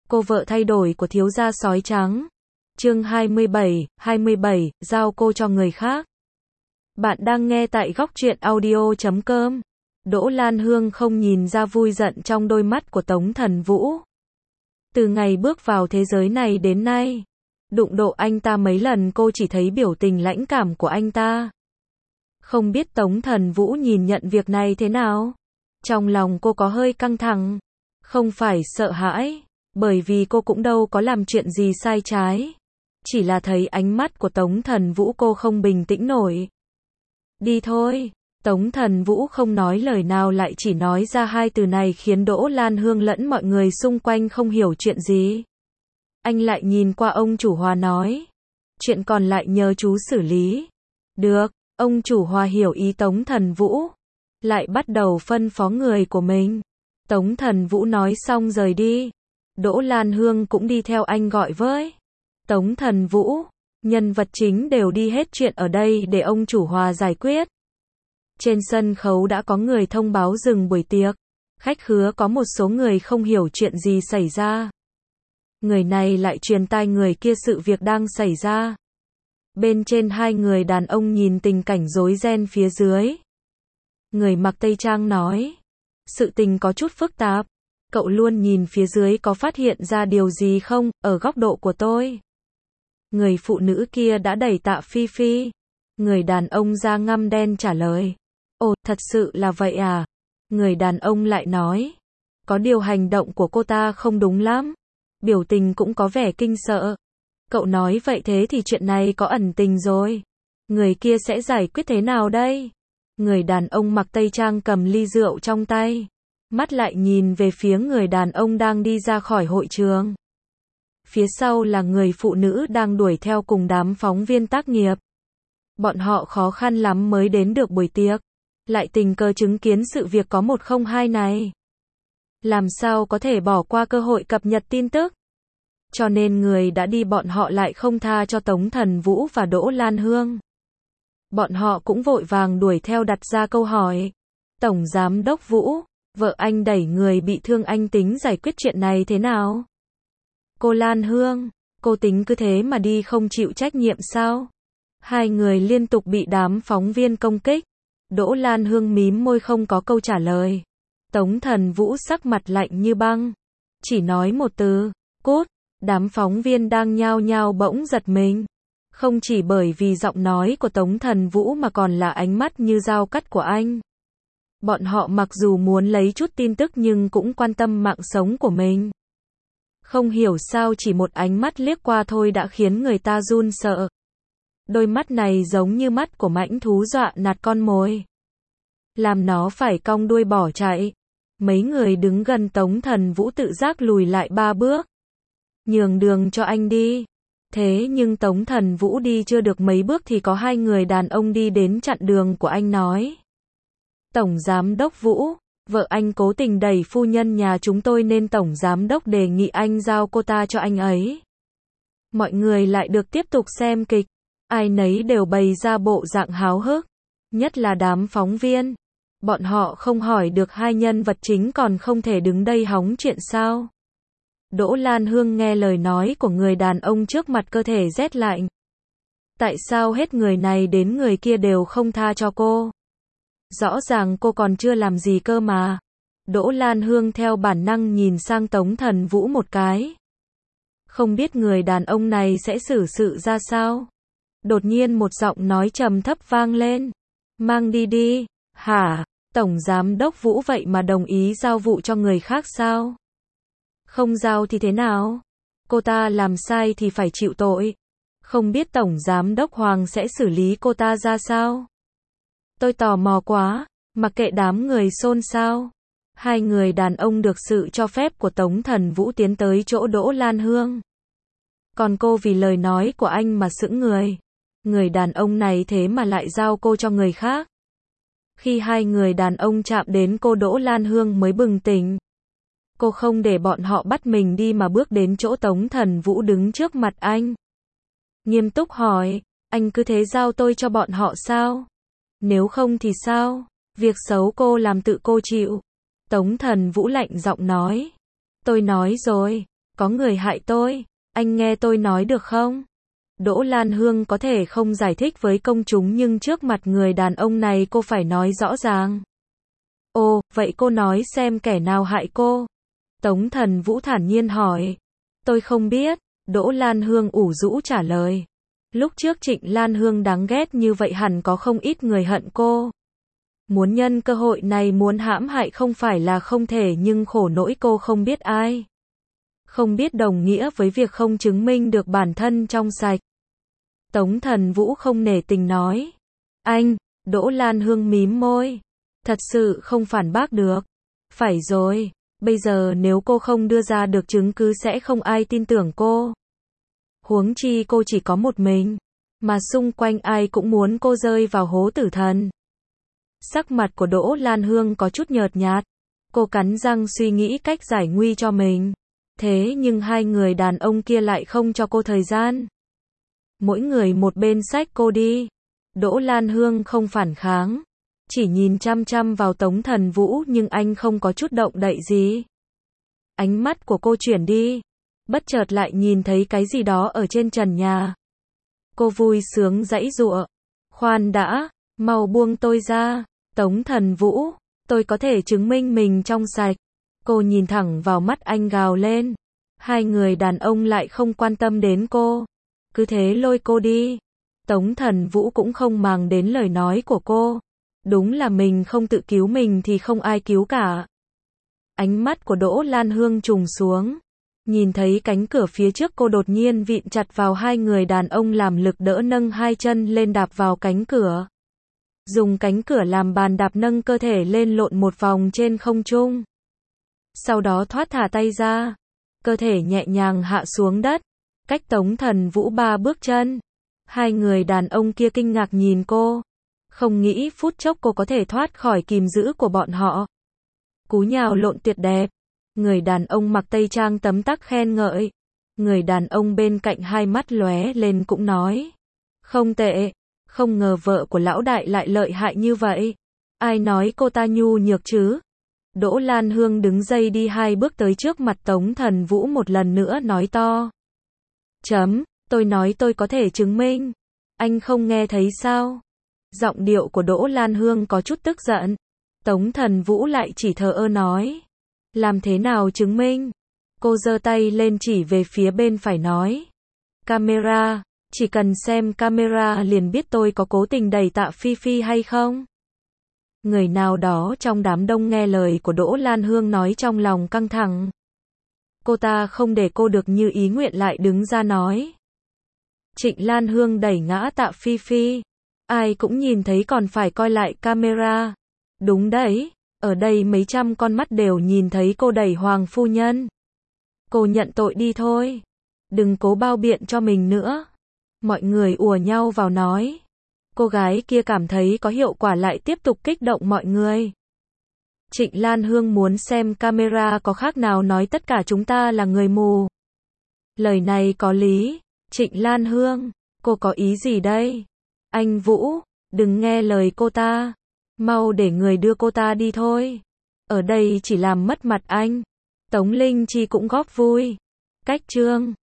Cô vợ thay đổi của thiếu gia sói trắng. Chương 27, giao cô cho người khác. Bạn đang nghe tại góc truyện audio.com. Đỗ Lan Hương không nhìn ra vui giận trong đôi mắt của Tống Thần Vũ. Từ ngày bước vào thế giới này đến nay, đụng độ anh ta mấy lần cô chỉ thấy biểu tình lãnh cảm của anh ta. Không biết Tống Thần Vũ nhìn nhận việc này thế nào? Trong lòng cô có hơi căng thẳng. Không phải sợ hãi, bởi vì cô cũng đâu có làm chuyện gì sai trái. Chỉ là thấy ánh mắt của Tống Thần Vũ cô không bình tĩnh nổi. Đi thôi. Tống Thần Vũ không nói lời nào lại chỉ nói ra hai từ này khiến Đỗ Lan Hương lẫn mọi người xung quanh không hiểu chuyện gì. Anh lại nhìn qua ông chủ Hòa nói. Chuyện còn lại nhờ chú xử lý. Được, ông chủ Hòa hiểu ý Tống Thần Vũ. Lại bắt đầu phân phó người của mình. Tống Thần Vũ nói xong rời đi. Đỗ Lan Hương cũng đi theo anh gọi với. Tống Thần Vũ, nhân vật chính đều đi hết chuyện ở đây để ông chủ Hòa giải quyết. Trên sân khấu đã có người thông báo dừng buổi tiệc. Khách khứa có một số người không hiểu chuyện gì xảy ra. Người này lại truyền tai người kia sự việc đang xảy ra. Bên trên hai người đàn ông nhìn tình cảnh rối ren phía dưới. Người mặc tây trang nói. Sự tình có chút phức tạp. Cậu luôn nhìn phía dưới có phát hiện ra điều gì không, ở góc độ của tôi. Người phụ nữ kia đã đẩy Tạ Phi Phi. Người đàn ông da ngăm đen trả lời. Ồ, thật sự là vậy à? Người đàn ông lại nói. Có điều hành động của cô ta không đúng lắm. Biểu tình cũng có vẻ kinh sợ. Cậu nói vậy thế thì chuyện này có ẩn tình rồi. Người kia sẽ giải quyết thế nào đây? Người đàn ông mặc tây trang cầm ly rượu trong tay. Mắt lại nhìn về phía người đàn ông đang đi ra khỏi hội trường. Phía sau là người phụ nữ đang đuổi theo cùng đám phóng viên tác nghiệp. Bọn họ khó khăn lắm mới đến được buổi tiệc. Lại tình cờ chứng kiến sự việc có 102 này. Làm sao có thể bỏ qua cơ hội cập nhật tin tức? Cho nên người đã đi bọn họ lại không tha cho Tống Thần Vũ và Đỗ Lan Hương. Bọn họ cũng vội vàng đuổi theo đặt ra câu hỏi. Tổng Giám đốc Vũ, vợ anh đẩy người bị thương anh tính giải quyết chuyện này thế nào? Cô Lan Hương, cô tính cứ thế mà đi không chịu trách nhiệm sao? Hai người liên tục bị đám phóng viên công kích. Đỗ Lan Hương mím môi không có câu trả lời. Tống Thần Vũ sắc mặt lạnh như băng. Chỉ nói một từ, cút. Đám phóng viên đang nhao nhao bỗng giật mình. Không chỉ bởi vì giọng nói của Tống Thần Vũ mà còn là ánh mắt như dao cắt của anh. Bọn họ mặc dù muốn lấy chút tin tức nhưng cũng quan tâm mạng sống của mình. Không hiểu sao chỉ một ánh mắt liếc qua thôi đã khiến người ta run sợ. Đôi mắt này giống như mắt của mãnh thú dọa nạt con mồi. Làm nó phải cong đuôi bỏ chạy. Mấy người đứng gần Tống Thần Vũ tự giác lùi lại 3 bước. Nhường đường cho anh đi. Thế nhưng Tống Thần Vũ đi chưa được mấy bước thì có hai người đàn ông đi đến chặn đường của anh nói. Tổng Giám đốc Vũ, vợ anh cố tình đẩy phu nhân nhà chúng tôi nên Tổng Giám đốc đề nghị anh giao cô ta cho anh ấy. Mọi người lại được tiếp tục xem kịch. Ai nấy đều bày ra bộ dạng háo hức. Nhất là đám phóng viên. Bọn họ không hỏi được hai nhân vật chính còn không thể đứng đây hóng chuyện sao. Đỗ Lan Hương nghe lời nói của người đàn ông trước mặt cơ thể rét lạnh. Tại sao hết người này đến người kia đều không tha cho cô? Rõ ràng cô còn chưa làm gì cơ mà. Đỗ Lan Hương theo bản năng nhìn sang Tống Thần Vũ một cái. Không biết người đàn ông này sẽ xử sự ra sao? Đột nhiên một giọng nói trầm thấp vang lên. Mang đi đi. Hả? Tổng Giám đốc Vũ vậy mà đồng ý giao vụ cho người khác sao? Không giao thì thế nào? Cô ta làm sai thì phải chịu tội. Không biết Tổng Giám đốc Hoàng sẽ xử lý cô ta ra sao? Tôi tò mò quá, mặc kệ đám người xôn xao. Hai người đàn ông được sự cho phép của Tống Thần Vũ tiến tới chỗ Đỗ Lan Hương. Còn cô vì lời nói của anh mà sững người. Người đàn ông này thế mà lại giao cô cho người khác. Khi hai người đàn ông chạm đến cô Đỗ Lan Hương mới bừng tỉnh. Cô không để bọn họ bắt mình đi mà bước đến chỗ Tống Thần Vũ đứng trước mặt anh. Nghiêm túc hỏi, anh cứ thế giao tôi cho bọn họ sao? Nếu không thì sao? Việc xấu cô làm tự cô chịu. Tống Thần Vũ lạnh giọng nói. Tôi nói rồi, Có người hại tôi, anh nghe tôi nói được không? Đỗ Lan Hương có thể không giải thích với công chúng nhưng trước mặt người đàn ông này cô phải nói rõ ràng. Ồ, vậy cô nói xem kẻ nào hại cô? Tống Thần Vũ thản nhiên hỏi. Tôi không biết, Đỗ Lan Hương ủ rũ trả lời. Lúc trước Trịnh Lan Hương đáng ghét như vậy hẳn có không ít người hận cô. Muốn nhân cơ hội này muốn hãm hại không phải là không thể nhưng khổ nỗi cô không biết ai. Không biết đồng nghĩa với việc không chứng minh được bản thân trong sạch. Tống Thần Vũ không nể tình nói. Anh, Đỗ Lan Hương mím môi. Thật sự không phản bác được. Phải rồi, bây giờ nếu cô không đưa ra được chứng cứ sẽ không ai tin tưởng cô. Huống chi cô chỉ có một mình, mà xung quanh ai cũng muốn cô rơi vào hố tử thần. Sắc mặt của Đỗ Lan Hương có chút nhợt nhạt. Cô cắn răng suy nghĩ cách giải nguy cho mình. Thế nhưng hai người đàn ông kia lại không cho cô thời gian. Mỗi người một bên xách cô đi. Đỗ Lan Hương không phản kháng. Chỉ nhìn chăm chăm vào Tống Thần Vũ nhưng anh không có chút động đậy gì. Ánh mắt của cô chuyển đi. Bất chợt lại nhìn thấy cái gì đó ở trên trần nhà. Cô vui sướng giãy giụa. Khoan đã, mau buông tôi ra. Tống Thần Vũ, tôi có thể chứng minh mình trong sạch. Cô nhìn thẳng vào mắt anh gào lên. Hai người đàn ông lại không quan tâm đến cô. Cứ thế lôi cô đi. Tống Thần Vũ cũng không màng đến lời nói của cô. Đúng là mình không tự cứu mình thì không ai cứu cả. Ánh mắt của Đỗ Lan Hương trùng xuống. Nhìn thấy cánh cửa phía trước cô đột nhiên vịn chặt vào hai người đàn ông làm lực đỡ nâng hai chân lên đạp vào cánh cửa. Dùng cánh cửa làm bàn đạp nâng cơ thể lên lộn một vòng trên không trung. Sau đó thoát thả tay ra. Cơ thể nhẹ nhàng hạ xuống đất. Cách Tống Thần Vũ 3 bước chân. Hai người đàn ông kia kinh ngạc nhìn cô. Không nghĩ phút chốc cô có thể thoát khỏi kìm giữ của bọn họ. Cú nhào lộn tuyệt đẹp. Người đàn ông mặc tây trang tấm tắc khen ngợi. Người đàn ông bên cạnh hai mắt lóe lên cũng nói. Không tệ, không ngờ vợ của lão đại lại lợi hại như vậy. Ai nói cô ta nhu nhược chứ? Đỗ Lan Hương đứng dậy đi 2 bước tới trước mặt Tống Thần Vũ một lần nữa nói to. Tôi nói tôi có thể chứng minh. Anh không nghe thấy sao? Giọng điệu của Đỗ Lan Hương có chút tức giận. Tống Thần Vũ lại chỉ thờ ơ nói. Làm thế nào chứng minh? Cô giơ tay lên chỉ về phía bên phải nói. Camera, chỉ cần xem camera liền biết tôi có cố tình đẩy Tạ Phi Phi hay không. Người nào đó trong đám đông nghe lời của Đỗ Lan Hương nói trong lòng căng thẳng. Cô ta không để cô được như ý nguyện lại đứng ra nói. Trịnh Lan Hương đẩy ngã Tạ Phi Phi. Ai cũng nhìn thấy còn phải coi lại camera. Đúng đấy, ở đây mấy trăm con mắt đều nhìn thấy cô đẩy Hoàng phu nhân. Cô nhận tội đi thôi. Đừng cố bao biện cho mình nữa. Mọi người ùa nhau vào nói. Cô gái kia cảm thấy có hiệu quả lại tiếp tục kích động mọi người. Trịnh Lan Hương muốn xem camera có khác nào nói tất cả chúng ta là người mù. Lời này có lý. Trịnh Lan Hương, cô có ý gì đây? Anh Vũ, đừng nghe lời cô ta. Mau để người đưa cô ta đi thôi. Ở đây chỉ làm mất mặt anh. Tống Linh Chi cũng góp vui. Cách chương